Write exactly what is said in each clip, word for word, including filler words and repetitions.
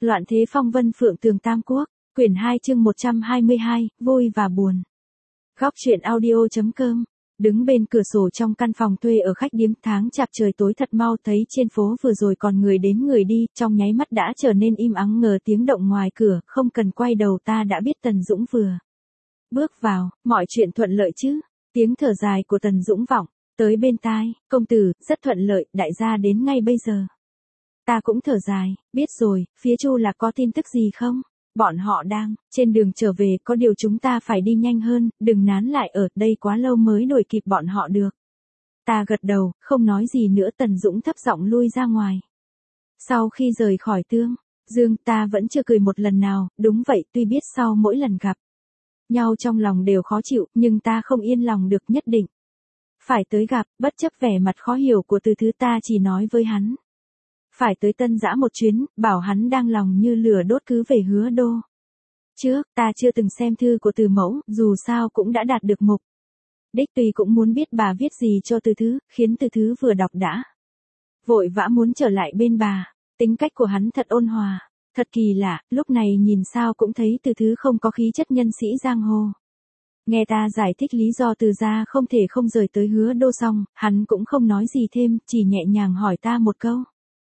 Loạn thế phong vân phượng tường Tam Quốc, quyển hai chương một trăm hai mươi hai, vui và buồn. Góc truyện audio.com. Đứng bên cửa sổ trong căn phòng thuê ở khách điếm, tháng chạp trời tối thật mau, thấy trên phố vừa rồi còn người đến người đi, trong nháy mắt đã trở nên im ắng, ngờ tiếng động ngoài cửa, không cần quay đầu ta đã biết Tần Dũng vừa bước vào. Mọi chuyện thuận lợi chứ? Tiếng thở dài của Tần Dũng vọng tới bên tai. Công tử, rất thuận lợi, đại gia đến ngay bây giờ. Ta cũng thở dài, biết rồi, phía Chu là có tin tức gì không? Bọn họ đang trên đường trở về, có điều chúng ta phải đi nhanh hơn, đừng nán lại ở đây quá lâu mới đuổi kịp bọn họ được. Ta gật đầu, không nói gì nữa. Tần Dũng thấp giọng lui ra ngoài. Sau khi rời khỏi Tương Dương, ta vẫn chưa cười một lần nào. Đúng vậy, tuy biết sau mỗi lần gặp nhau trong lòng đều khó chịu, nhưng ta không yên lòng được, nhất định phải tới gặp. Bất chấp vẻ mặt khó hiểu của Từ Thứ, ta chỉ nói với hắn phải tới Tân Dã một chuyến, bảo hắn đang lòng như lửa đốt cứ về Hứa Đô. Trước, ta chưa từng xem thư của Từ mẫu, dù sao cũng đã đạt được mục đích, tuy cũng muốn biết bà viết gì cho Từ Thứ, khiến Từ Thứ vừa đọc đã vội vã muốn trở lại bên bà. Tính cách của hắn thật ôn hòa, thật kỳ lạ, lúc này nhìn sao cũng thấy Từ Thứ không có khí chất nhân sĩ giang hồ. Nghe ta giải thích lý do Từ gia không thể không rời tới Hứa Đô xong, hắn cũng không nói gì thêm, chỉ nhẹ nhàng hỏi ta một câu.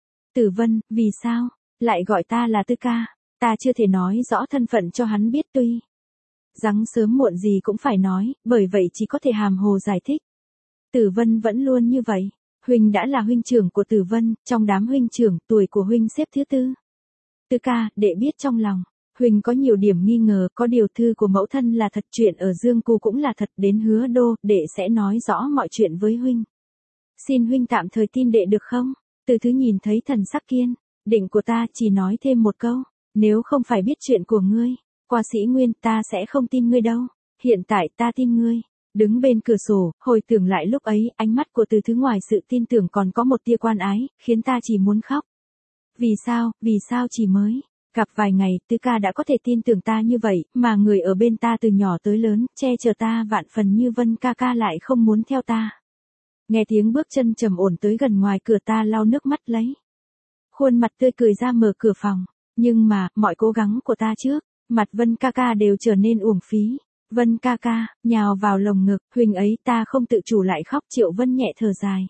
Tử Vân, vì sao lại gọi ta là Tư ca? Ta chưa thể nói rõ thân phận cho hắn biết, tuy rằng sớm muộn gì cũng phải nói, bởi vậy chỉ có thể hàm hồ giải thích. Tử Vân vẫn luôn như vậy. Huynh đã là huynh trưởng của Tử Vân, trong đám huynh trưởng, tuổi của huynh xếp thứ tư. Tư ca, đệ biết trong lòng huynh có nhiều điểm nghi ngờ, có điều thư của mẫu thân là thật, chuyện ở Dương Cu cũng là thật, đến Hứa Đô, đệ sẽ nói rõ mọi chuyện với huynh. Xin huynh tạm thời tin đệ được không? Từ Thứ nhìn thấy thần sắc kiên định của ta, chỉ nói thêm một câu, nếu không phải biết chuyện của ngươi qua Sĩ Nguyên, ta sẽ không tin ngươi đâu. Hiện tại ta tin ngươi. Đứng bên cửa sổ, hồi tưởng lại lúc ấy, ánh mắt của Từ Thứ ngoài sự tin tưởng còn có một tia quan ái, khiến ta chỉ muốn khóc. Vì sao, vì sao chỉ mới gặp vài ngày, Tư ca đã có thể tin tưởng ta như vậy, mà người ở bên ta từ nhỏ tới lớn, che chở ta vạn phần như Vân ca ca lại không muốn theo ta. Nghe tiếng bước chân trầm ổn tới gần, ngoài cửa ta lau nước mắt lấy khuôn mặt tươi cười ra mở cửa phòng. Nhưng mà, mọi cố gắng của ta trước mặt Vân ca ca đều trở nên uổng phí. Vân ca ca, nhào vào lồng ngực, huynh ấy, ta không tự chủ lại khóc. Triệu Vân nhẹ thở dài.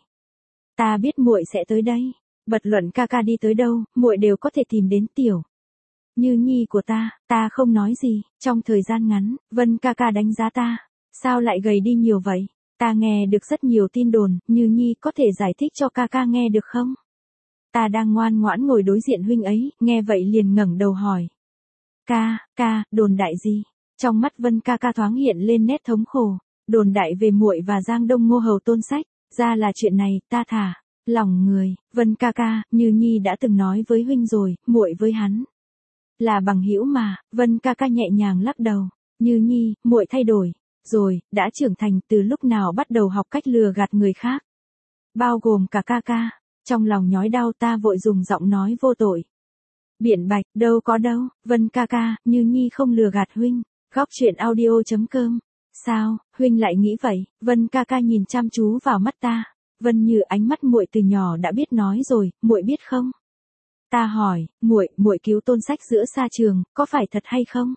Ta biết muội sẽ tới đây. Bật luận ca ca đi tới đâu, muội đều có thể tìm đến tiểu Như Nhi của ta. Ta không nói gì. Trong thời gian ngắn, Vân ca ca đánh giá ta. Sao lại gầy đi nhiều vậy? Ta nghe được rất nhiều tin đồn, Như Nhi có thể giải thích cho ca ca nghe được không? Ta đang ngoan ngoãn ngồi đối diện huynh ấy, nghe vậy liền ngẩng đầu hỏi. Ca, ca, đồn đại gì? Trong mắt Vân ca ca thoáng hiện lên nét thống khổ. Đồn đại về muội và Giang Đông Ngô Hầu Tôn Sách. Ra là chuyện này, ta thả lòng người. Vân ca ca, Như Nhi đã từng nói với huynh rồi, muội với hắn là bằng hữu mà. Vân ca ca nhẹ nhàng lắc đầu. Như Nhi, muội thay đổi rồi, đã trưởng thành. Từ lúc nào bắt đầu học cách lừa gạt người khác, bao gồm cả ca ca? Trong lòng nhói đau, ta vội dùng giọng nói vô tội biện bạch, đâu có đâu, Vân ca ca, Như Nhi không lừa gạt huynh. Góc truyện audio.com. Sao, huynh lại nghĩ vậy? Vân ca ca nhìn chăm chú vào mắt ta. Vân Như, ánh mắt muội từ nhỏ đã biết nói rồi, muội biết không? Ta hỏi, muội, muội cứu Tôn Sách giữa sa trường, có phải thật hay không?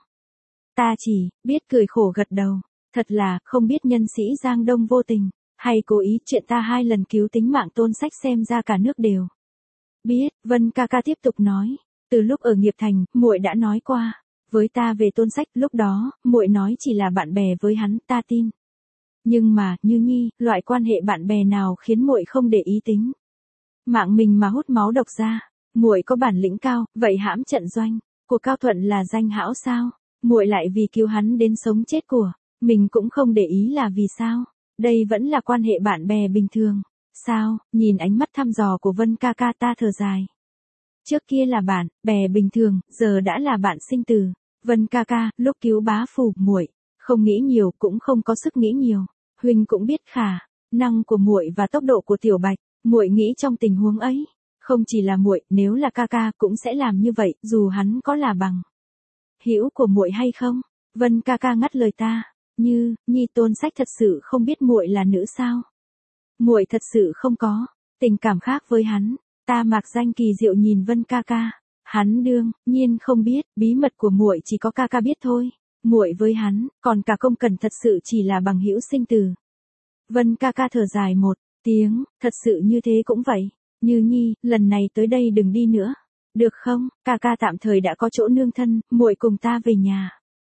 Ta chỉ biết cười khổ gật đầu. Thật là, không biết nhân sĩ Giang Đông vô tình hay cố ý, chuyện ta hai lần cứu tính mạng Tôn Sách xem ra cả nước đều biết. Vân ca ca tiếp tục nói, từ lúc ở Nghiệp Thành, muội đã nói qua với ta về Tôn Sách, lúc đó, muội nói chỉ là bạn bè với hắn, ta tin. Nhưng mà, Như Nhi, loại quan hệ bạn bè nào khiến muội không để ý tính mạng mình mà hút máu độc ra? Muội có bản lĩnh cao, vậy hãm trận doanh của Cao Thuận là danh hão sao? Muội lại vì cứu hắn đến sống chết của mình cũng không để ý là vì sao? Đây vẫn là quan hệ bạn bè bình thường sao? Nhìn ánh mắt thăm dò của Vân ca ca, ta thở dài. Trước kia là bạn bè bình thường, giờ đã là bạn sinh tử. Vân ca ca, lúc cứu bá phù, muội không nghĩ nhiều, cũng không có sức nghĩ nhiều. Huynh cũng biết khả năng của muội và tốc độ của Tiểu Bạch. Muội nghĩ trong tình huống ấy, không chỉ là muội, nếu là ca ca cũng sẽ làm như vậy, dù hắn có là bằng hữu của muội hay không. Vân ca ca ngắt lời ta. Như Nhi, Tôn Sách thật sự không biết muội là nữ sao? Muội thật sự không có tình cảm khác với hắn. Ta mạc danh kỳ diệu nhìn Vân ca ca. Hắn đương nhiên không biết, bí mật của muội chỉ có ca ca biết thôi. Muội với hắn, còn cả Công Cẩn thật sự chỉ là bằng hữu sinh tử. Vân ca ca thở dài một tiếng, thật sự như thế cũng vậy. Như Nhi, lần này tới đây đừng đi nữa. Được không, ca ca tạm thời đã có chỗ nương thân, muội cùng ta về nhà.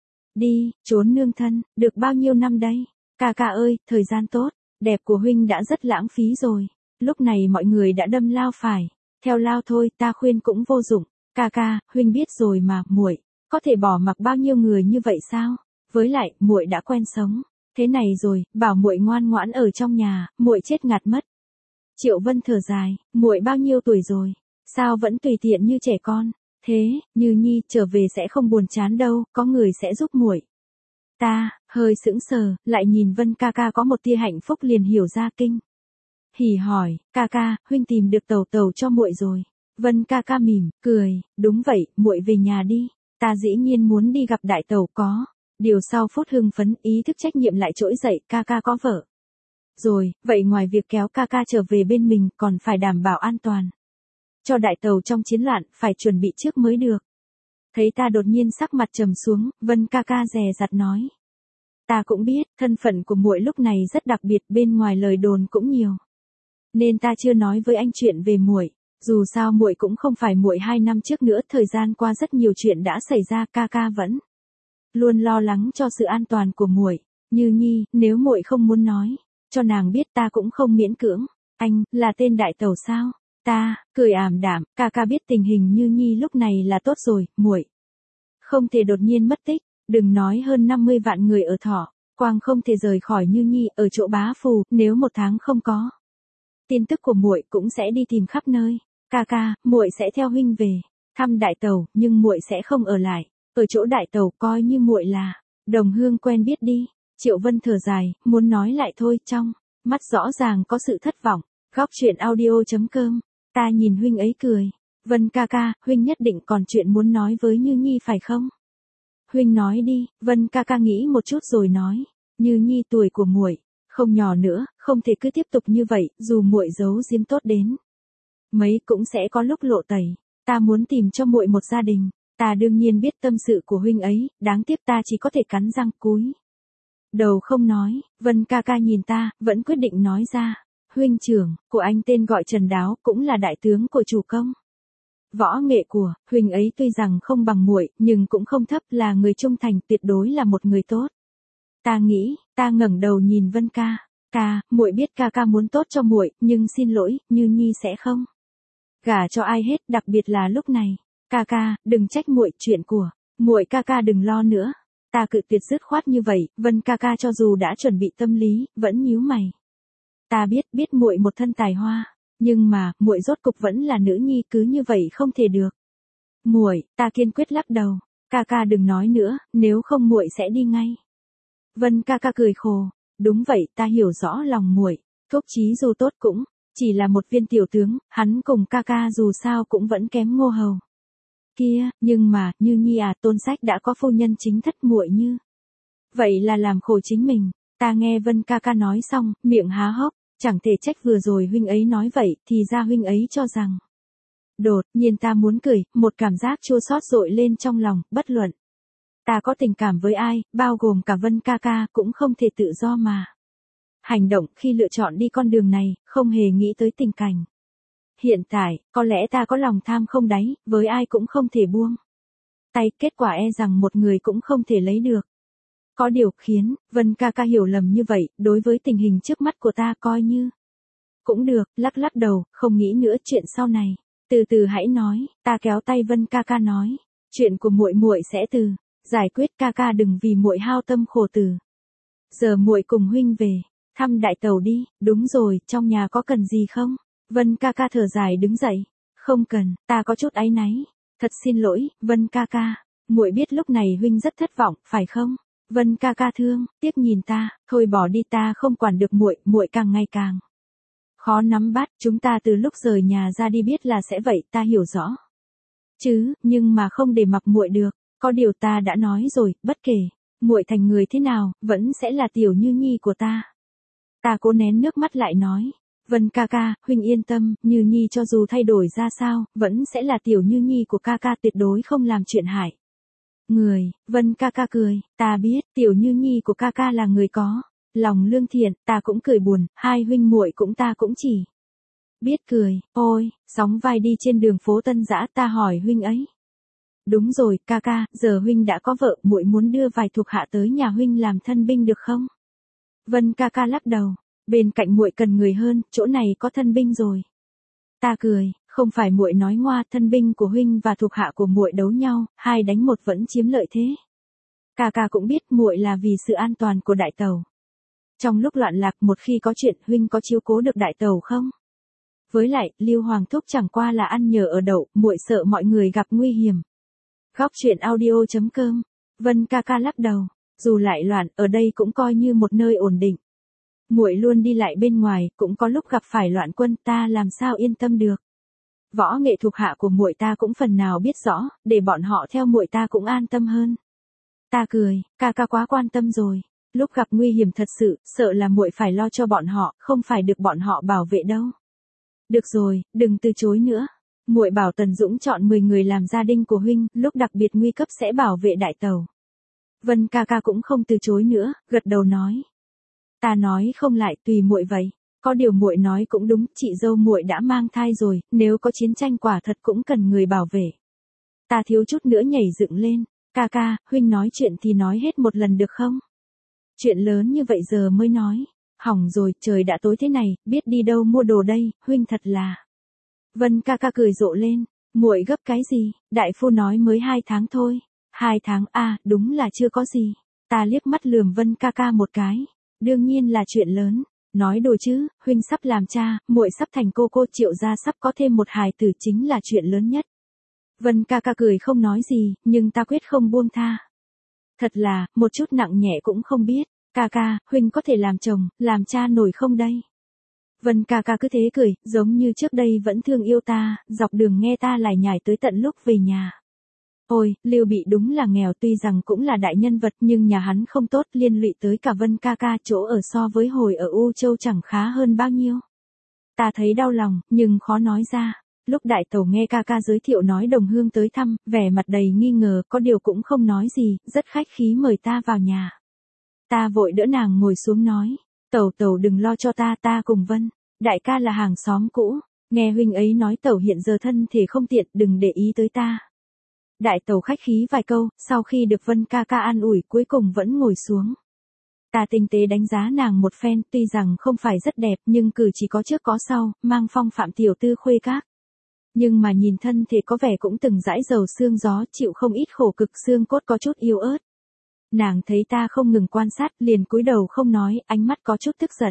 Đi, trốn nương thân, được bao nhiêu năm đây? Ca ca ơi, thời gian tốt, đẹp của huynh đã rất lãng phí rồi. Lúc này mọi người đã đâm lao phải. Theo lao thôi, ta khuyên cũng vô dụng. Ca ca, huynh biết rồi mà, muội có thể bỏ mặc bao nhiêu người như vậy sao? Với lại, muội đã quen sống thế này rồi, bảo muội ngoan ngoãn ở trong nhà, muội chết ngạt mất. Triệu Vân thở dài, muội bao nhiêu tuổi rồi, sao vẫn tùy tiện như trẻ con? Thế, Như Nhi trở về sẽ không buồn chán đâu, có người sẽ giúp muội. Ta hơi sững sờ, lại nhìn Vân ca ca có một tia hạnh phúc liền hiểu ra kinh. Hỉ hỏi, ca ca, huynh tìm được tàu tàu cho muội rồi. Vân ca ca mỉm cười, đúng vậy, muội về nhà đi. Ta dĩ nhiên muốn đi gặp đại tàu có. Điều sau phút hưng phấn, ý thức trách nhiệm lại trỗi dậy, ca ca có vợ. Rồi, vậy ngoài việc kéo ca ca trở về bên mình, còn phải đảm bảo an toàn. Cho đại tàu trong chiến loạn, phải chuẩn bị trước mới được. Thấy ta đột nhiên sắc mặt trầm xuống, Vân ca ca dè dặt nói. Ta cũng biết, thân phận của muội lúc này rất đặc biệt, bên ngoài lời đồn cũng nhiều. Nên ta chưa nói với anh chuyện về muội. Dù sao muội cũng không phải muội hai năm trước nữa, thời gian qua rất nhiều chuyện đã xảy ra, ca ca vẫn luôn lo lắng cho sự an toàn của muội. Như Nhi, nếu muội không muốn nói cho nàng biết ta cũng không miễn cưỡng. Anh là tên đại tàu sao? Ta cười ảm đạm, ca ca biết tình hình Như Nhi lúc này là tốt rồi, muội không thể đột nhiên mất tích, đừng nói hơn năm mươi vạn người ở Thọ, quang không thể rời khỏi Như Nhi ở chỗ bá phù, nếu một tháng không có tin tức của muội cũng sẽ đi tìm khắp nơi. Ca ca, muội sẽ theo huynh về thăm đại tàu, nhưng muội sẽ không ở lại ở chỗ đại tàu, coi như muội là đồng hương quen biết đi. Triệu Vân thở dài, muốn nói lại thôi, trong mắt rõ ràng có sự thất vọng. Góc truyện audio chấm com. Ta nhìn huynh ấy cười. Vân ca ca, huynh nhất định còn chuyện muốn nói với Như Nhi phải không? Huynh nói đi. Vân ca ca nghĩ một chút rồi nói. Như Nhi tuổi của muội không nhỏ nữa, không thể cứ tiếp tục như vậy, dù muội giấu giếm tốt đến mấy cũng sẽ có lúc lộ tẩy. Ta muốn tìm cho muội một gia đình. Ta đương nhiên biết tâm sự của huynh ấy, đáng tiếc ta chỉ có thể cắn răng cúi đầu không nói. Vân ca ca nhìn ta, vẫn quyết định nói ra. Huynh trưởng của anh tên gọi Trần Đáo, cũng là đại tướng của chủ công. Võ nghệ của huynh ấy tuy rằng không bằng muội, nhưng cũng không thấp, là người trung thành, tuyệt đối là một người tốt. Ta nghĩ, ta ngẩng đầu nhìn Vân ca. Ca, muội biết ca ca muốn tốt cho muội, nhưng xin lỗi, Như Nhi sẽ không gả cho ai hết, đặc biệt là lúc này. Ca ca, đừng trách muội, chuyện của muội ca ca đừng lo nữa. Ta cự tuyệt dứt khoát như vậy. Vân ca ca cho dù đã chuẩn bị tâm lý, vẫn nhíu mày. Ta biết, biết muội một thân tài hoa, nhưng mà muội rốt cục vẫn là nữ nhi, cứ như vậy không thể được. Muội, ta kiên quyết lắc đầu. Ca ca đừng nói nữa, nếu không muội sẽ đi ngay. Vân ca ca cười khổ. Đúng vậy, ta hiểu rõ lòng muội. Thúc Chí dù tốt cũng chỉ là một viên tiểu tướng, hắn cùng ca ca dù sao cũng vẫn kém Ngô Hầu kia, nhưng mà, Như Nhi à, Tôn Sách đã có phu nhân chính thất, muội như vậy là làm khổ chính mình. Ta nghe Vân ca ca nói xong, miệng há hốc, chẳng thể trách vừa rồi huynh ấy nói vậy, thì ra huynh ấy cho rằng. Đột nhiên ta muốn cười, một cảm giác chua xót dội lên trong lòng, bất luận ta có tình cảm với ai, bao gồm cả Vân ca ca, cũng không thể tự do mà hành động. Khi lựa chọn đi con đường này, không hề nghĩ tới tình cảnh hiện tại. Có lẽ ta có lòng tham không đáy, với ai cũng không thể buông tay, kết quả e rằng một người cũng không thể lấy được. Có điều khiến Vân ca ca hiểu lầm như vậy, đối với tình hình trước mắt của ta coi như cũng được, lắc lắc đầu, không nghĩ nữa chuyện sau này. Từ từ hãy nói. Ta kéo tay Vân ca ca nói, chuyện của muội muội sẽ từ giải quyết, ca ca đừng vì muội hao tâm khổ từ. Giờ muội cùng huynh về thăm đại tàu đi. Đúng rồi, trong nhà có cần gì không? Vân ca ca thở dài đứng dậy. Không cần, ta có chút áy náy. Thật xin lỗi, Vân ca ca. Muội biết lúc này huynh rất thất vọng, phải không? Vân ca ca thương tiếc nhìn ta, thôi bỏ đi, ta không quản được muội, muội càng ngày càng khó nắm bắt, chúng ta từ lúc rời nhà ra đi biết là sẽ vậy, ta hiểu rõ. Chứ, nhưng mà không để mặc muội được, có điều ta đã nói rồi, bất kể muội thành người thế nào, vẫn sẽ là tiểu Như Nhi của ta. Ta cố nén nước mắt lại nói, Vân ca ca, huynh yên tâm, Như Nhi cho dù thay đổi ra sao, vẫn sẽ là tiểu Như Nhi của ca ca, tuyệt đối không làm chuyện hại người. Vân ca ca cười, ta biết, tiểu Như Nhi của ca ca là người có lòng lương thiện, ta cũng cười buồn, hai huynh muội cũng ta cũng chỉ biết cười. Ôi, sóng vai đi trên đường phố Tân Dã, ta hỏi huynh ấy. Đúng rồi, ca ca, giờ huynh đã có vợ, muội muốn đưa vài thuộc hạ tới nhà huynh làm thân binh được không? Vân ca ca lắc đầu, bên cạnh muội cần người hơn, chỗ này có thân binh rồi. Ta cười, không phải muội nói ngoa, thân binh của huynh và thuộc hạ của muội đấu nhau, hai đánh một vẫn chiếm lợi thế. Ca ca cũng biết muội là vì sự an toàn của đại tẩu. Trong lúc loạn lạc, một khi có chuyện, huynh có chiếu cố được đại tẩu không? Với lại, Lưu Hoàng thúc chẳng qua là ăn nhờ ở đậu, muội sợ mọi người gặp nguy hiểm. Góc truyện audio chấm com. Vân ca ca lắc đầu, dù lại loạn, ở đây cũng coi như một nơi ổn định. Muội luôn đi lại bên ngoài, cũng có lúc gặp phải loạn quân, ta làm sao yên tâm được. Võ nghệ thuộc hạ của muội ta cũng phần nào biết rõ, để bọn họ theo muội ta cũng an tâm hơn. Ta cười, ca ca quá quan tâm rồi, lúc gặp nguy hiểm thật sự, sợ là muội phải lo cho bọn họ, không phải được bọn họ bảo vệ đâu. Được rồi, đừng từ chối nữa. Muội bảo Tần Dũng chọn mười người làm gia đình của huynh, lúc đặc biệt nguy cấp sẽ bảo vệ đại tẩu. Vân ca ca cũng không từ chối nữa, gật đầu nói. Ta nói không lại, tùy muội vậy. Có điều muội nói cũng đúng, chị dâu muội đã mang thai rồi, nếu có chiến tranh quả thật cũng cần người bảo vệ. Ta thiếu chút nữa nhảy dựng lên, ca ca, huynh nói chuyện thì nói hết một lần được không? Chuyện lớn như vậy giờ mới nói. Hỏng rồi, trời đã tối thế này, biết đi đâu mua đồ đây, huynh thật là. Vân ca ca cười rộ lên, muội gấp cái gì, đại phu nói mới hai tháng thôi. Hai tháng, à, đúng là chưa có gì. Ta liếc mắt lườm Vân ca ca một cái. Đương nhiên là chuyện lớn. Nói đùa chứ, huynh sắp làm cha, muội sắp thành cô cô, Triệu gia sắp có thêm một hài tử, chính là chuyện lớn nhất. Vân ca ca cười không nói gì, nhưng ta quyết không buông tha. Thật là, một chút nặng nhẹ cũng không biết. Ca ca, huynh có thể làm chồng, làm cha nổi không đây? Vân ca ca cứ thế cười, giống như trước đây vẫn thương yêu ta, dọc đường nghe ta lải nhải tới tận lúc về nhà. Ôi, Lưu Bị đúng là nghèo, tuy rằng cũng là đại nhân vật, nhưng nhà hắn không tốt, liên lụy tới cả Vân ca ca, chỗ ở so với hồi ở U Châu chẳng khá hơn bao nhiêu. Ta thấy đau lòng, nhưng khó nói ra. Lúc đại tẩu nghe ca ca giới thiệu nói đồng hương tới thăm, vẻ mặt đầy nghi ngờ, có điều cũng không nói gì, rất khách khí mời ta vào nhà. Ta vội đỡ nàng ngồi xuống nói, tẩu tẩu đừng lo cho ta, ta cùng Vân đại ca là hàng xóm cũ, nghe huynh ấy nói tẩu hiện giờ thân thể không tiện, đừng để ý tới ta. Đại tẩu khách khí vài câu, sau khi được Vân ca ca an ủi, cuối cùng vẫn ngồi xuống. Ta tinh tế đánh giá nàng một phen, tuy rằng không phải rất đẹp, nhưng cử chỉ có trước có sau, mang phong phạm tiểu tư khuê các. Nhưng mà nhìn thân thể có vẻ cũng từng dãi dầu xương gió, chịu không ít khổ cực, xương cốt có chút yếu ớt. Nàng thấy ta không ngừng quan sát, liền cúi đầu không nói, ánh mắt có chút tức giận.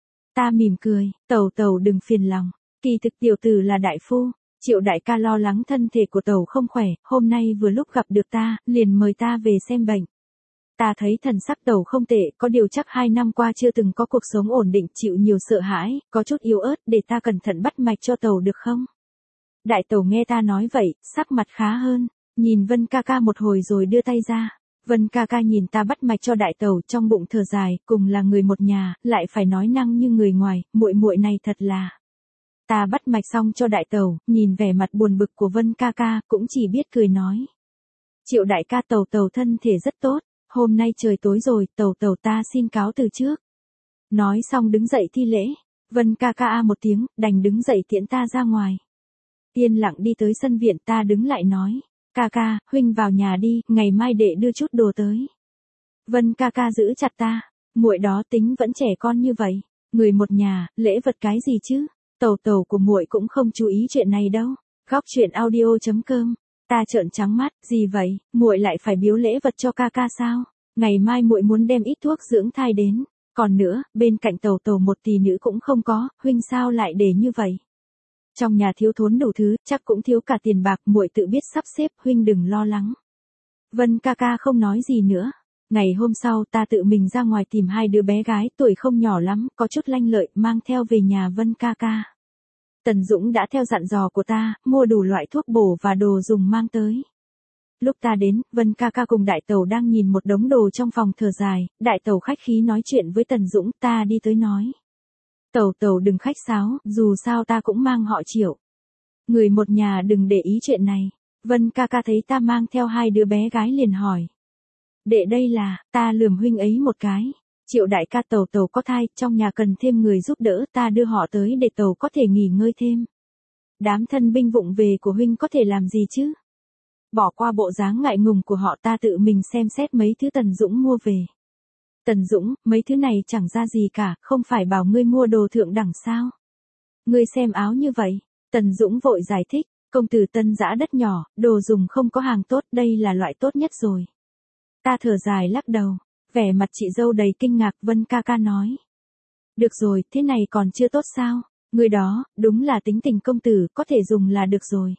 Ta mỉm cười, tẩu tẩu đừng phiền lòng, kỳ thực tiểu tử là đại phu, Triệu đại ca lo lắng thân thể của tẩu không khỏe, hôm nay vừa lúc gặp được ta, liền mời ta về xem bệnh. Ta thấy thần sắc tẩu không tệ, có điều chắc hai năm qua chưa từng có cuộc sống ổn định, chịu nhiều sợ hãi, có chút yếu ớt, để ta cẩn thận bắt mạch cho tẩu được không? Đại tẩu nghe ta nói vậy, sắc mặt khá hơn, nhìn Vân ca ca một hồi rồi đưa tay ra. Vân ca ca nhìn ta bắt mạch cho đại tẩu, trong bụng thở dài, cùng là người một nhà, lại phải nói năng như người ngoài, muội muội này thật là. Ta bắt mạch xong cho đại tẩu, nhìn vẻ mặt buồn bực của Vân ca ca, cũng chỉ biết cười nói. Triệu đại ca, tẩu tẩu thân thể rất tốt, hôm nay trời tối rồi, tẩu tẩu ta xin cáo từ trước. Nói xong đứng dậy thi lễ, Vân ca ca a một tiếng, đành đứng dậy tiễn ta ra ngoài. Yên lặng đi tới sân viện, ta đứng lại nói. Ca ca, huynh vào nhà đi, ngày mai đệ đưa chút đồ tới. Vân ca ca giữ chặt ta, muội đó tính vẫn trẻ con như vậy, người một nhà, lễ vật cái gì chứ? Tẩu tẩu của muội cũng không chú ý chuyện này đâu. Góc truyện audio chấm com. Ta trợn trắng mắt, gì vậy, muội lại phải biếu lễ vật cho ca ca sao? Ngày mai muội muốn đem ít thuốc dưỡng thai đến, còn nữa, bên cạnh tẩu tẩu một tỷ nữ cũng không có, huynh sao lại để như vậy? Trong nhà thiếu thốn đủ thứ, chắc cũng thiếu cả tiền bạc, muội tự biết sắp xếp, huynh đừng lo lắng. Vân ca ca không nói gì nữa. Ngày hôm sau ta tự mình ra ngoài tìm hai đứa bé gái, tuổi không nhỏ lắm, có chút lanh lợi, mang theo về nhà Vân ca ca. Tần Dũng đã theo dặn dò của ta, mua đủ loại thuốc bổ và đồ dùng mang tới. Lúc ta đến, Vân ca ca cùng đại tẩu đang nhìn một đống đồ trong phòng thở dài, đại tẩu khách khí nói chuyện với Tần Dũng, ta đi tới nói. Tẩu tẩu đừng khách sáo, dù sao ta cũng mang họ Triệu. Người một nhà đừng để ý chuyện này. Vân ca ca thấy ta mang theo hai đứa bé gái liền hỏi. Đệ đây là, ta lườm huynh ấy một cái. Triệu đại ca tẩu tẩu có thai, trong nhà cần thêm người giúp đỡ, ta đưa họ tới để tẩu có thể nghỉ ngơi thêm. Đám thân binh vụng về của huynh có thể làm gì chứ? Bỏ qua bộ dáng ngại ngùng của họ, ta tự mình xem xét mấy thứ Tần Dũng mua về. Tần Dũng, mấy thứ này chẳng ra gì cả, không phải bảo ngươi mua đồ thượng đẳng sao? Ngươi xem áo như vậy. Tần Dũng vội giải thích, công tử Tân giã đất nhỏ, đồ dùng không có hàng tốt, đây là loại tốt nhất rồi. Ta thở dài lắc đầu, vẻ mặt chị dâu đầy kinh ngạc. Vân ca ca nói. Được rồi, thế này còn chưa tốt sao? Người đó, đúng là tính tình công tử, có thể dùng là được rồi.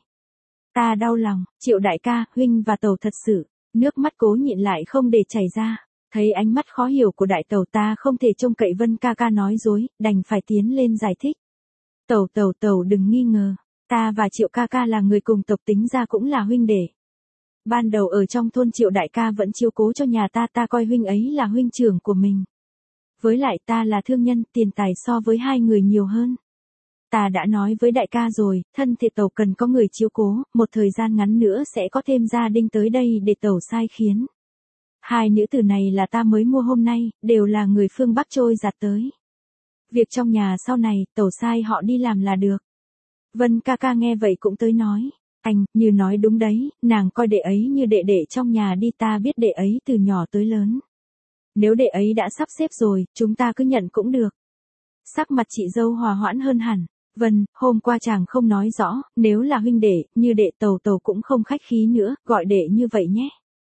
Ta đau lòng, Triệu đại ca, huynh và tẩu thật sự, nước mắt cố nhịn lại không để chảy ra. Thấy ánh mắt khó hiểu của đại tẩu, ta không thể trông cậy Vân ca ca nói dối, đành phải tiến lên giải thích. Tẩu tẩu tẩu đừng nghi ngờ, ta và Triệu ca ca là người cùng tộc, tính ra cũng là huynh đệ. Ban đầu ở trong thôn Triệu đại ca vẫn chiếu cố cho nhà ta, ta coi huynh ấy là huynh trưởng của mình. Với lại ta là thương nhân, tiền tài so với hai người nhiều hơn. Ta đã nói với đại ca rồi, thân thể tẩu cần có người chiếu cố, một thời gian ngắn nữa sẽ có thêm gia đình tới đây để tẩu sai khiến. Hai nữ tử này là ta mới mua hôm nay, đều là người phương Bắc trôi giạt tới. Việc trong nhà sau này, tẩu sai họ đi làm là được. Vân ca ca nghe vậy cũng tới nói, anh, như nói đúng đấy, nàng coi đệ ấy như đệ đệ trong nhà đi, ta biết đệ ấy từ nhỏ tới lớn. Nếu đệ ấy đã sắp xếp rồi, chúng ta cứ nhận cũng được. Sắc mặt chị dâu hòa hoãn hơn hẳn. Vân, hôm qua chàng không nói rõ, nếu là huynh đệ, như đệ tẩu tẩu cũng không khách khí nữa, gọi đệ như vậy nhé.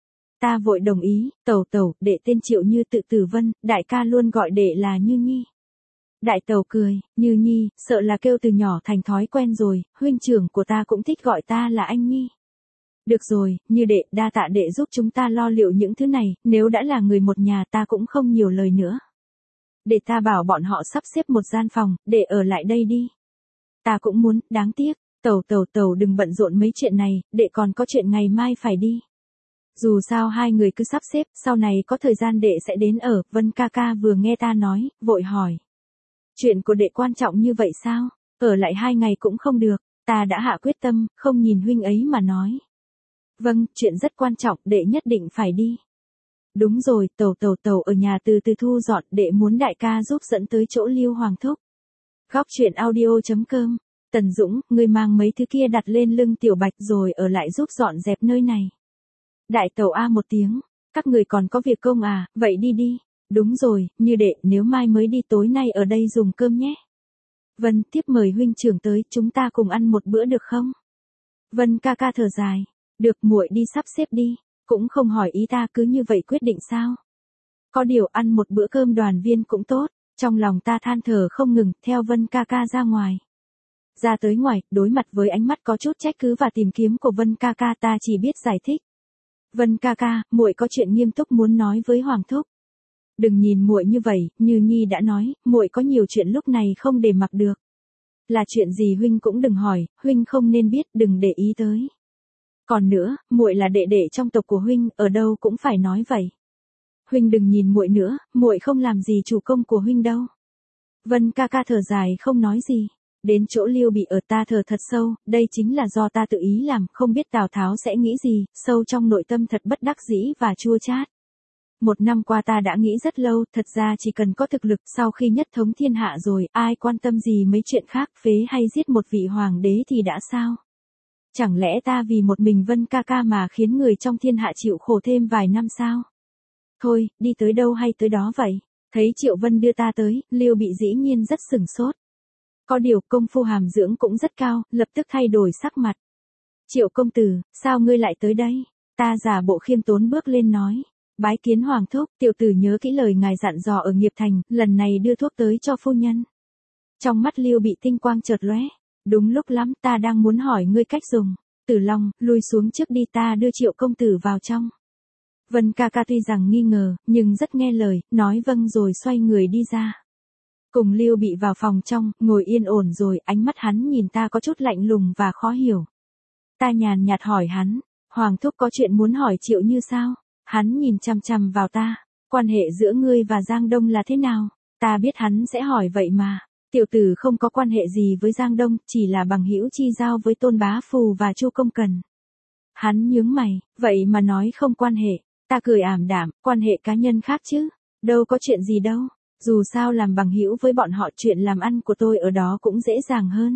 Ta vội đồng ý, tẩu tẩu, đệ tên Triệu như tự tử Vân, đại ca luôn gọi đệ là Như Nhi. Đại tẩu cười, Như Nhi, sợ là kêu từ nhỏ thành thói quen rồi, huynh trưởng của ta cũng thích gọi ta là anh Nhi. Được rồi, Như đệ, đa tạ đệ giúp chúng ta lo liệu những thứ này, nếu đã là người một nhà ta cũng không nhiều lời nữa. Để ta bảo bọn họ sắp xếp một gian phòng, để ở lại đây đi. Ta cũng muốn, đáng tiếc, tẩu tẩu tẩu đừng bận rộn mấy chuyện này, đệ còn có chuyện ngày mai phải đi. Dù sao hai người cứ sắp xếp, sau này có thời gian đệ sẽ đến ở. Vân ca ca vừa nghe ta nói, vội hỏi. Chuyện của đệ quan trọng như vậy sao? Ở lại hai ngày cũng không được, ta đã hạ quyết tâm, không nhìn huynh ấy mà nói. Vâng, chuyện rất quan trọng, đệ nhất định phải đi. Đúng rồi, tẩu tẩu tẩu ở nhà từ từ thu dọn, đệ muốn đại ca giúp dẫn tới chỗ Lưu Hoàng Thúc. Góc truyện audio chấm com. Tần Dũng, ngươi mang mấy thứ kia đặt lên lưng Tiểu Bạch rồi ở lại giúp dọn dẹp nơi này. Đại tẩu a một tiếng, các người còn có việc công à, vậy đi đi. Đúng rồi, Như đệ, nếu mai mới đi tối nay ở đây dùng cơm nhé. Vân, tiếp mời huynh trưởng tới, chúng ta cùng ăn một bữa được không? Vân ca ca thở dài, được, muội đi sắp xếp đi, cũng không hỏi ý ta, cứ như vậy quyết định sao? Có điều ăn một bữa cơm đoàn viên cũng tốt. Trong lòng ta than thở không ngừng, theo Vân ca ca ra ngoài. Ra tới ngoài, đối mặt với ánh mắt có chút trách cứ và tìm kiếm của Vân ca ca, ta chỉ biết giải thích. Vân ca ca, muội có chuyện nghiêm túc muốn nói với Hoàng Thúc. Đừng nhìn muội như vậy, Như Nhi đã nói, muội có nhiều chuyện lúc này không để mặc được. Là chuyện gì huynh cũng đừng hỏi, huynh không nên biết, đừng để ý tới. Còn nữa, muội là đệ đệ trong tộc của huynh, ở đâu cũng phải nói vậy. Huynh đừng nhìn muội nữa, muội không làm gì chủ công của huynh đâu. Vân ca ca thở dài không nói gì. Đến chỗ Liêu Bị ở, ta thở thật sâu, đây chính là do ta tự ý làm, không biết Tào Tháo sẽ nghĩ gì, sâu trong nội tâm thật bất đắc dĩ và chua chát. Một năm qua ta đã nghĩ rất lâu, thật ra chỉ cần có thực lực, sau khi nhất thống thiên hạ rồi, ai quan tâm gì mấy chuyện khác, phế hay giết một vị hoàng đế thì đã sao? Chẳng lẽ ta vì một mình Vân ca ca mà khiến người trong thiên hạ chịu khổ thêm vài năm sao? Thôi, đi tới đâu hay tới đó vậy. Thấy Triệu Vân đưa ta tới, Liêu Bị dĩ nhiên rất sửng sốt. Có điều công phu hàm dưỡng cũng rất cao, lập tức thay đổi sắc mặt. Triệu công tử, sao ngươi lại tới đây? Ta giả bộ khiêm tốn bước lên nói. Bái kiến Hoàng Thúc, tiểu tử nhớ kỹ lời ngài dặn dò ở Nghiệp Thành, lần này đưa thuốc tới cho phu nhân. Trong mắt Liêu Bị tinh quang chợt lóe. Đúng lúc lắm, ta đang muốn hỏi ngươi cách dùng. Tử Long, lui xuống trước đi, ta đưa Triệu công tử vào trong. Vân ca ca tuy rằng nghi ngờ, nhưng rất nghe lời, nói vâng rồi xoay người đi ra. Cùng Liêu Bị vào phòng trong, ngồi yên ổn rồi, ánh mắt hắn nhìn ta có chút lạnh lùng và khó hiểu. Ta nhàn nhạt hỏi hắn, Hoàng Thúc có chuyện muốn hỏi Triệu Như sao? Hắn nhìn chằm chằm vào ta, quan hệ giữa ngươi và Giang Đông là thế nào? Ta biết hắn sẽ hỏi vậy mà. Tiểu tử không có quan hệ gì với Giang Đông, chỉ là bằng hữu chi giao với Tôn Bá Phù và Chu Công Cần. Hắn nhướng mày, vậy mà nói không quan hệ, ta cười ảm đạm, quan hệ cá nhân khác chứ, đâu có chuyện gì đâu, dù sao làm bằng hữu với bọn họ chuyện làm ăn của tôi ở đó cũng dễ dàng hơn.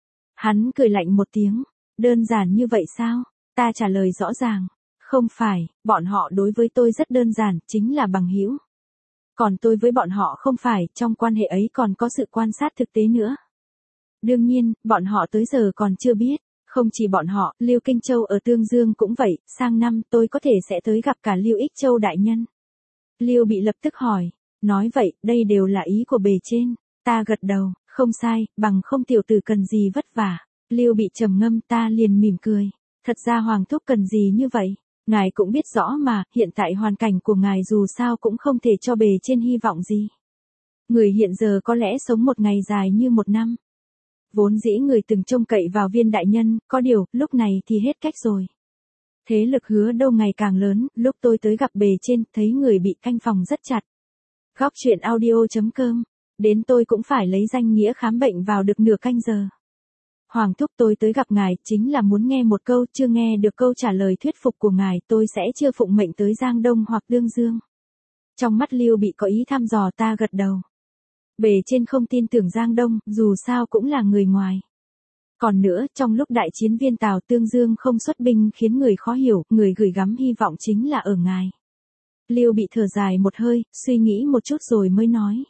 Hắn cười lạnh một tiếng, đơn giản như vậy sao? Ta trả lời rõ ràng, không phải, bọn họ đối với tôi rất đơn giản, chính là bằng hữu. Còn tôi với bọn họ không phải, trong quan hệ ấy còn có sự quan sát thực tế nữa. Đương nhiên, bọn họ tới giờ còn chưa biết, không chỉ bọn họ, Lưu Kinh Châu ở Tương Dương cũng vậy, sang năm tôi có thể sẽ tới gặp cả Lưu Ích Châu đại nhân. Lưu Bị lập tức hỏi, nói vậy, đây đều là ý của bề trên, ta gật đầu, không sai, bằng không tiểu tử cần gì vất vả. Lưu Bị trầm ngâm, ta liền mỉm cười, thật ra Hoàng thúc cần gì như vậy? Ngài cũng biết rõ mà, hiện tại hoàn cảnh của ngài dù sao cũng không thể cho bề trên hy vọng gì. Người hiện giờ có lẽ sống một ngày dài như một năm. Vốn dĩ người từng trông cậy vào Viên đại nhân, có điều, lúc này thì hết cách rồi. Thế lực Hứa Đâu ngày càng lớn, lúc tôi tới gặp bề trên, thấy người bị canh phòng rất chặt. Góc truyện audio chấm com, đến tôi cũng phải lấy danh nghĩa khám bệnh vào được nửa canh giờ. Hoàng thúc, tôi tới gặp ngài, chính là muốn nghe một câu, chưa nghe được câu trả lời thuyết phục của ngài, tôi sẽ chưa phụng mệnh tới Giang Đông hoặc Tương Dương. Trong mắt Lưu Bị có ý thăm dò, ta gật đầu. Bề trên không tin tưởng Giang Đông, dù sao cũng là người ngoài. Còn nữa, trong lúc đại chiến Viên Tào Tương Dương không xuất binh khiến người khó hiểu, người gửi gắm hy vọng chính là ở ngài. Lưu Bị thở dài một hơi, suy nghĩ một chút rồi mới nói.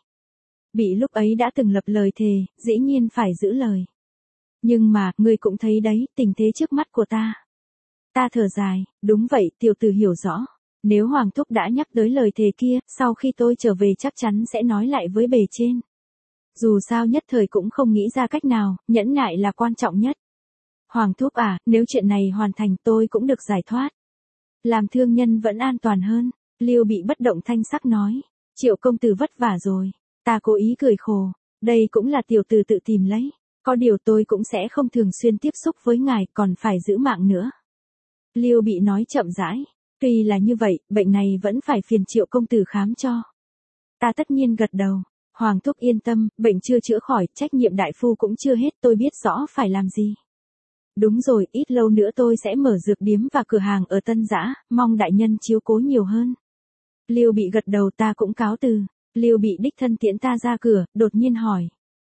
Bị lúc ấy đã từng lập lời thề, dĩ nhiên phải giữ lời. Nhưng mà, ngươi cũng thấy đấy, tình thế trước mắt của ta. Ta thở dài, đúng vậy, tiểu tử hiểu rõ. Nếu Hoàng thúc đã nhắc tới lời thề kia, sau khi tôi trở về chắc chắn sẽ nói lại với bề trên. Dù sao nhất thời cũng không nghĩ ra cách nào, nhẫn nại là quan trọng nhất. Hoàng thúc à, nếu chuyện này hoàn thành tôi cũng được giải thoát. Làm thương nhân vẫn an toàn hơn, Lưu Bị bất động thanh sắc nói. Triệu công tử vất vả rồi, ta cố ý cười khổ, đây cũng là tiểu tử tự tìm lấy. Có điều tôi cũng sẽ không thường xuyên tiếp xúc với ngài, còn phải giữ mạng nữa. Lưu Bị nói chậm rãi, tuy là như vậy, bệnh này vẫn phải phiền Triệu công tử khám cho. Ta tất nhiên gật đầu, Hoàng thúc yên tâm, bệnh chưa chữa khỏi, trách nhiệm đại phu cũng chưa hết, tôi biết rõ phải làm gì. Đúng rồi, ít lâu nữa tôi sẽ mở dược điếm và cửa hàng ở Tân Giã, mong đại nhân chiếu cố nhiều hơn. Lưu Bị gật đầu, ta cũng cáo từ. Lưu Bị đích thân tiễn ta ra cửa, đột nhiên hỏi.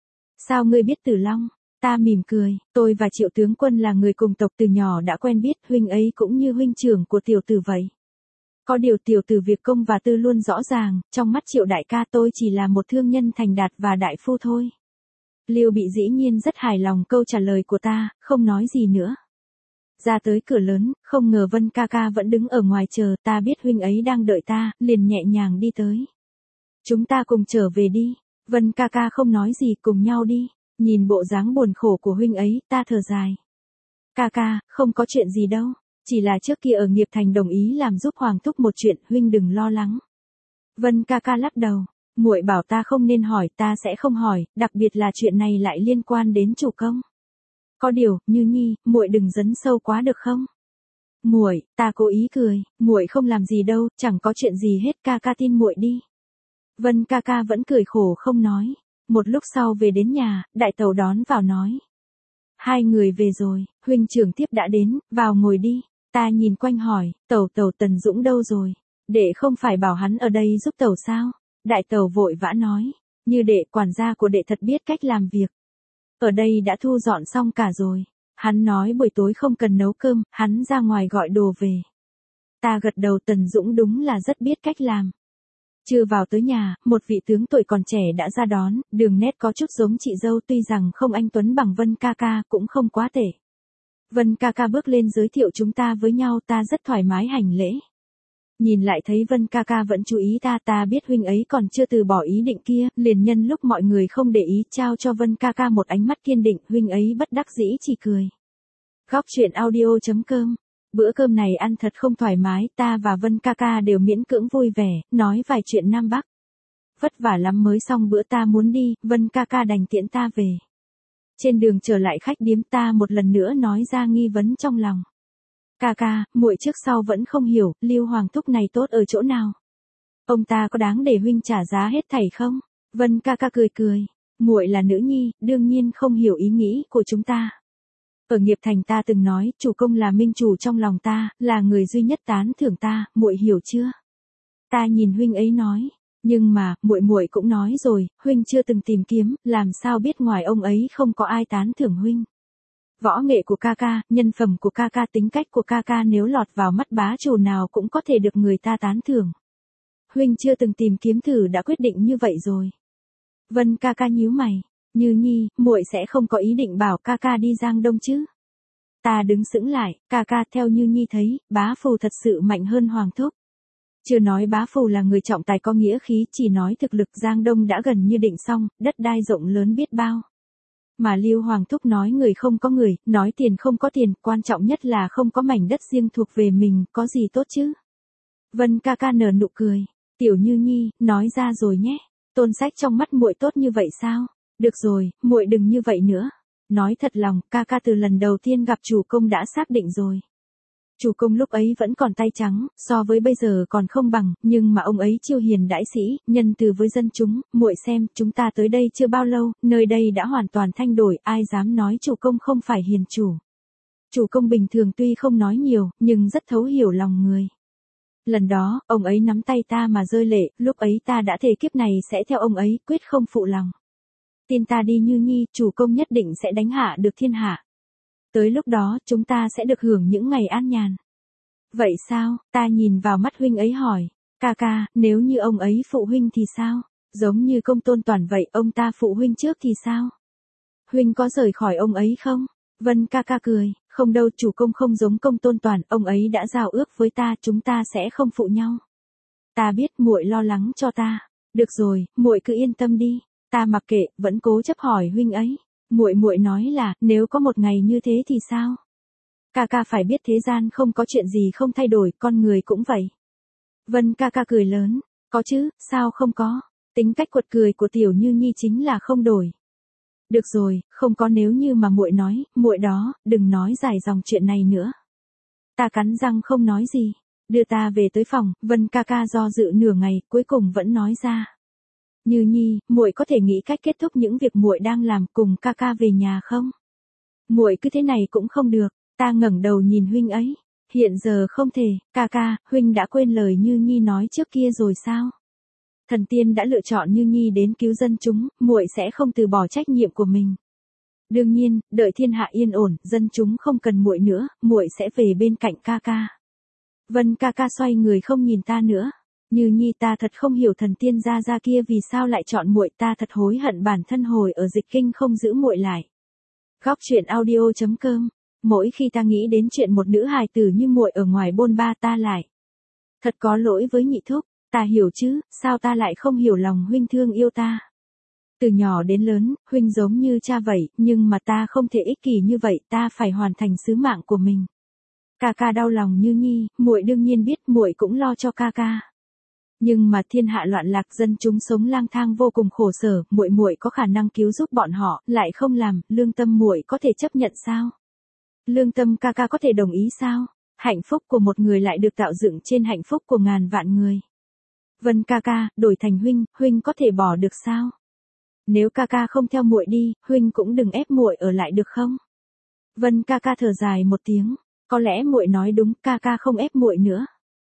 Sao ngươi biết Tử Long? Ta mỉm cười, tôi và Triệu tướng quân là người cùng tộc từ nhỏ đã quen biết, huynh ấy cũng như huynh trưởng của tiểu tử vậy. Có điều tiểu tử việc công và tư luôn rõ ràng, trong mắt Triệu đại ca tôi chỉ là một thương nhân thành đạt và đại phu thôi. Lưu Bị dĩ nhiên rất hài lòng câu trả lời của ta, không nói gì nữa. Ra tới cửa lớn, không ngờ Vân ca ca vẫn đứng ở ngoài chờ, ta biết huynh ấy đang đợi ta, liền nhẹ nhàng đi tới. Chúng ta cùng trở về đi. Vân ca ca không nói gì, cùng nhau đi. Nhìn bộ dáng buồn khổ của huynh ấy, ta thở dài. Ca ca, không có chuyện gì đâu. Chỉ là trước kia ở Nghiệp Thành đồng ý làm giúp Hoàng thúc một chuyện, huynh đừng lo lắng. Vân ca ca lắc đầu. Muội bảo ta không nên hỏi, ta sẽ không hỏi, đặc biệt là chuyện này lại liên quan đến chủ công. Có điều, Như Nhi, muội đừng dấn sâu quá được không? Muội, ta cố ý cười, muội không làm gì đâu, chẳng có chuyện gì hết, ca ca tin muội đi. Vân ca ca vẫn cười khổ không nói. Một lúc sau về đến nhà, đại tẩu đón vào nói. Hai người về rồi, huynh trưởng tiếp đã đến, vào ngồi đi. Ta nhìn quanh hỏi, tẩu tẩu Tần Dũng đâu rồi? Đệ không phải bảo hắn ở đây giúp tẩu sao? Đại tẩu vội vã nói. Như đệ, quản gia của đệ thật biết cách làm việc. Ở đây đã thu dọn xong cả rồi. Hắn nói buổi tối không cần nấu cơm, hắn ra ngoài gọi đồ về. Ta gật đầu, Tần Dũng đúng là rất biết cách làm. Chưa vào tới nhà, một vị tướng tuổi còn trẻ đã ra đón, đường nét có chút giống chị dâu, tuy rằng không anh tuấn bằng Vân ca ca, cũng không quá tệ. Vân ca ca bước lên giới thiệu chúng ta với nhau, ta rất thoải mái hành lễ. Nhìn lại thấy Vân ca ca vẫn chú ý ta, ta biết huynh ấy còn chưa từ bỏ ý định kia, liền nhân lúc mọi người không để ý trao cho Vân ca ca một ánh mắt kiên định, huynh ấy bất đắc dĩ chỉ cười. Góc truyện audio chấm com. Bữa cơm này ăn thật không thoải mái, ta và Vân ca ca đều miễn cưỡng vui vẻ, nói vài chuyện Nam Bắc. Vất vả lắm mới xong bữa, ta muốn đi, Vân ca ca đành tiễn ta về. Trên đường trở lại khách điếm, ta một lần nữa nói ra nghi vấn trong lòng. Ca ca, muội trước sau vẫn không hiểu, Lưu Hoàng thúc này tốt ở chỗ nào? Ông ta có đáng để huynh trả giá hết thảy không? Vân ca ca cười cười. Muội là nữ nhi, đương nhiên không hiểu ý nghĩ của chúng ta. Ở Nghiệp Thành ta từng nói, chủ công là minh chủ trong lòng ta, là người duy nhất tán thưởng ta, muội hiểu chưa? Ta nhìn huynh ấy nói, nhưng mà, muội muội cũng nói rồi, huynh chưa từng tìm kiếm, làm sao biết ngoài ông ấy không có ai tán thưởng huynh. Võ nghệ của ca ca, nhân phẩm của ca ca, tính cách của ca ca nếu lọt vào mắt bá chủ nào cũng có thể được người ta tán thưởng. Huynh chưa từng tìm kiếm thử đã quyết định như vậy rồi. Vân ca ca nhíu mày, Như Nhi, muội sẽ không có ý định bảo ca ca đi Giang Đông chứ? Ta đứng sững lại, ca ca, theo Như Nhi thấy, bá phù thật sự mạnh hơn Hoàng thúc. Chưa nói bá phù là người trọng tài có nghĩa khí, chỉ nói thực lực Giang Đông đã gần như định xong, đất đai rộng lớn biết bao. Mà Lưu Hoàng thúc nói người không có người, nói tiền không có tiền, quan trọng nhất là không có mảnh đất riêng thuộc về mình, có gì tốt chứ? Vân ca ca nở nụ cười, tiểu Như Nhi, nói ra rồi nhé. Tôn Sách trong mắt muội tốt như vậy sao? Được rồi, muội đừng như vậy nữa. Nói thật lòng, ca ca từ lần đầu tiên gặp chủ công đã xác định rồi. Chủ công lúc ấy vẫn còn tay trắng, so với bây giờ còn không bằng, nhưng mà ông ấy chiêu hiền đãi sĩ, nhân từ với dân chúng, muội xem, chúng ta tới đây chưa bao lâu, nơi đây đã hoàn toàn thay đổi, ai dám nói chủ công không phải hiền chủ. Chủ công bình thường tuy không nói nhiều, nhưng rất thấu hiểu lòng người. Lần đó, ông ấy nắm tay ta mà rơi lệ, lúc ấy ta đã thề kiếp này sẽ theo ông ấy, quyết không phụ lòng. Tin ta đi Như Nhi, chủ công nhất định sẽ đánh hạ được thiên hạ. Tới lúc đó, chúng ta sẽ được hưởng những ngày an nhàn. Vậy sao, ta nhìn vào mắt huynh ấy hỏi, ca ca, nếu như ông ấy phụ huynh thì sao? Giống như Công Tôn Toàn vậy, ông ta phụ huynh trước thì sao? Huynh có rời khỏi ông ấy không? Vân ca ca cười, không đâu, chủ công không giống Công Tôn Toàn, ông ấy đã giao ước với ta, chúng ta sẽ không phụ nhau. Ta biết muội lo lắng cho ta. Được rồi, muội cứ yên tâm đi. Ta mặc kệ, vẫn cố chấp hỏi huynh ấy. Muội muội nói là, nếu có một ngày như thế thì sao? Ca ca phải biết thế gian không có chuyện gì không thay đổi, con người cũng vậy. Vân ca ca cười lớn, có chứ, sao không có? Tính cách quật cười của tiểu Như Nhi chính là không đổi. Được rồi, không có nếu như mà muội nói, muội đó, đừng nói dài dòng chuyện này nữa. Ta cắn răng không nói gì, đưa ta về tới phòng, Vân ca ca do dự nửa ngày, cuối cùng vẫn nói ra. Như Nhi, muội có thể nghĩ cách kết thúc những việc muội đang làm, cùng ca ca về nhà không? Muội cứ thế này cũng không được. Ta ngẩng đầu nhìn huynh ấy, hiện giờ không thể, ca ca, huynh đã quên lời Như Nhi nói trước kia rồi sao? Thần tiên đã lựa chọn Như Nhi đến cứu dân chúng, muội sẽ không từ bỏ trách nhiệm của mình. Đương nhiên, đợi thiên hạ yên ổn, dân chúng không cần muội nữa, muội sẽ về bên cạnh ca ca. Vân ca ca xoay người không nhìn ta nữa. Như Nhi, ta thật không hiểu thần tiên gia gia kia vì sao lại chọn muội, ta thật hối hận bản thân hồi ở Dịch Kinh không giữ muội lại. Góc truyện audio chấm com. Mỗi khi ta nghĩ đến chuyện một nữ hài tử như muội ở ngoài bôn ba ta lại. Thật có lỗi với nhị thúc, ta hiểu chứ, sao ta lại không hiểu lòng huynh thương yêu ta. Từ nhỏ đến lớn, huynh giống như cha vậy, nhưng mà ta không thể ích kỷ như vậy, ta phải hoàn thành sứ mạng của mình. Ca ca đau lòng Như Nhi, muội đương nhiên biết, muội cũng lo cho ca ca. Nhưng mà thiên hạ loạn lạc, dân chúng sống lang thang vô cùng khổ sở, muội muội có khả năng cứu giúp bọn họ, lại không làm, lương tâm muội có thể chấp nhận sao? Lương tâm ca ca có thể đồng ý sao? Hạnh phúc của một người lại được tạo dựng trên hạnh phúc của ngàn vạn người. Vân ca ca, đổi thành huynh, huynh có thể bỏ được sao? Nếu ca ca không theo muội đi, huynh cũng đừng ép muội ở lại được không? Vân ca ca thở dài một tiếng, có lẽ muội nói đúng, ca ca không ép muội nữa.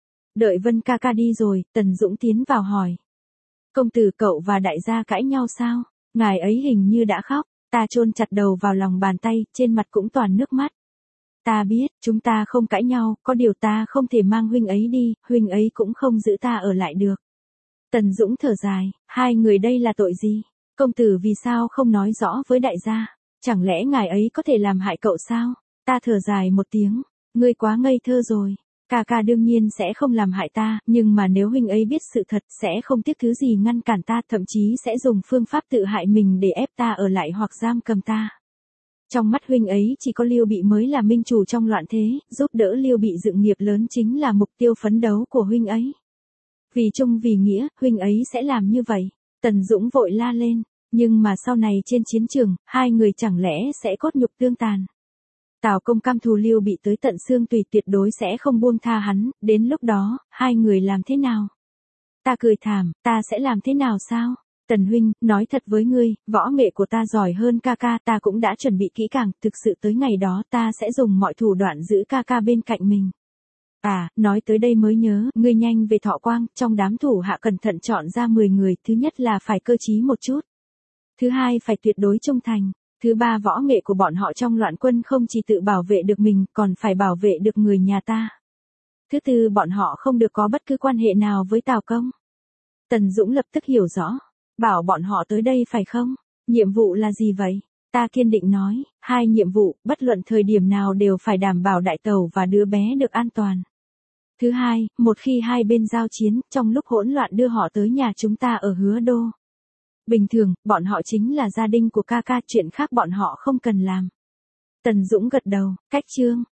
Đợi Vân ca ca đi rồi, Tần Dũng tiến vào hỏi. Công tử, cậu và đại gia cãi nhau sao? Ngài ấy hình như đã khóc, ta chôn chặt đầu vào lòng bàn tay, trên mặt cũng toàn nước mắt. Ta biết, chúng ta không cãi nhau, có điều ta không thể mang huynh ấy đi, huynh ấy cũng không giữ ta ở lại được. Tần Dũng thở dài, hai người đây là tội gì? Công tử vì sao không nói rõ với đại gia? Chẳng lẽ ngài ấy có thể làm hại cậu sao? Ta thở dài một tiếng, ngươi quá ngây thơ rồi. Ca ca đương nhiên sẽ không làm hại ta, nhưng mà nếu huynh ấy biết sự thật sẽ không tiếc thứ gì ngăn cản ta, thậm chí sẽ dùng phương pháp tự hại mình để ép ta ở lại hoặc giam cầm ta. Trong mắt huynh ấy chỉ có Liêu Bị mới là minh chủ trong loạn thế, giúp đỡ Liêu Bị dựng nghiệp lớn chính là mục tiêu phấn đấu của huynh ấy. Vì chung vì nghĩa, huynh ấy sẽ làm như vậy. Tần Dũng vội la lên, nhưng mà sau này trên chiến trường, hai người chẳng lẽ sẽ cốt nhục tương tàn. Tào Công cam thù Liêu Bị tới tận xương tùy, tuyệt đối sẽ không buông tha hắn, đến lúc đó, hai người làm thế nào? Ta cười thảm, ta sẽ làm thế nào sao? Tần huynh, nói thật với ngươi, võ nghệ của ta giỏi hơn ca ca, ta cũng đã chuẩn bị kỹ càng, thực sự tới ngày đó ta sẽ dùng mọi thủ đoạn giữ ca ca bên cạnh mình. À, nói tới đây mới nhớ, ngươi nhanh về Thọ Quang, trong đám thủ hạ cẩn thận chọn ra mười người, thứ nhất là phải cơ trí một chút. Thứ hai phải tuyệt đối trung thành. Thứ ba võ nghệ của bọn họ trong loạn quân không chỉ tự bảo vệ được mình, còn phải bảo vệ được người nhà ta. Thứ tư bọn họ không được có bất cứ quan hệ nào với Tào Công. Tần Dũng lập tức hiểu rõ. Bảo bọn họ tới đây phải không? Nhiệm vụ là gì vậy? Ta kiên định nói, hai nhiệm vụ, bất luận thời điểm nào đều phải đảm bảo đại tẩu và đứa bé được an toàn. Thứ hai, một khi hai bên giao chiến, trong lúc hỗn loạn đưa họ tới nhà chúng ta ở Hứa Đô. Bình thường, bọn họ chính là gia đình của ca ca, chuyện khác bọn họ không cần làm. Tần Dũng gật đầu, cách chương.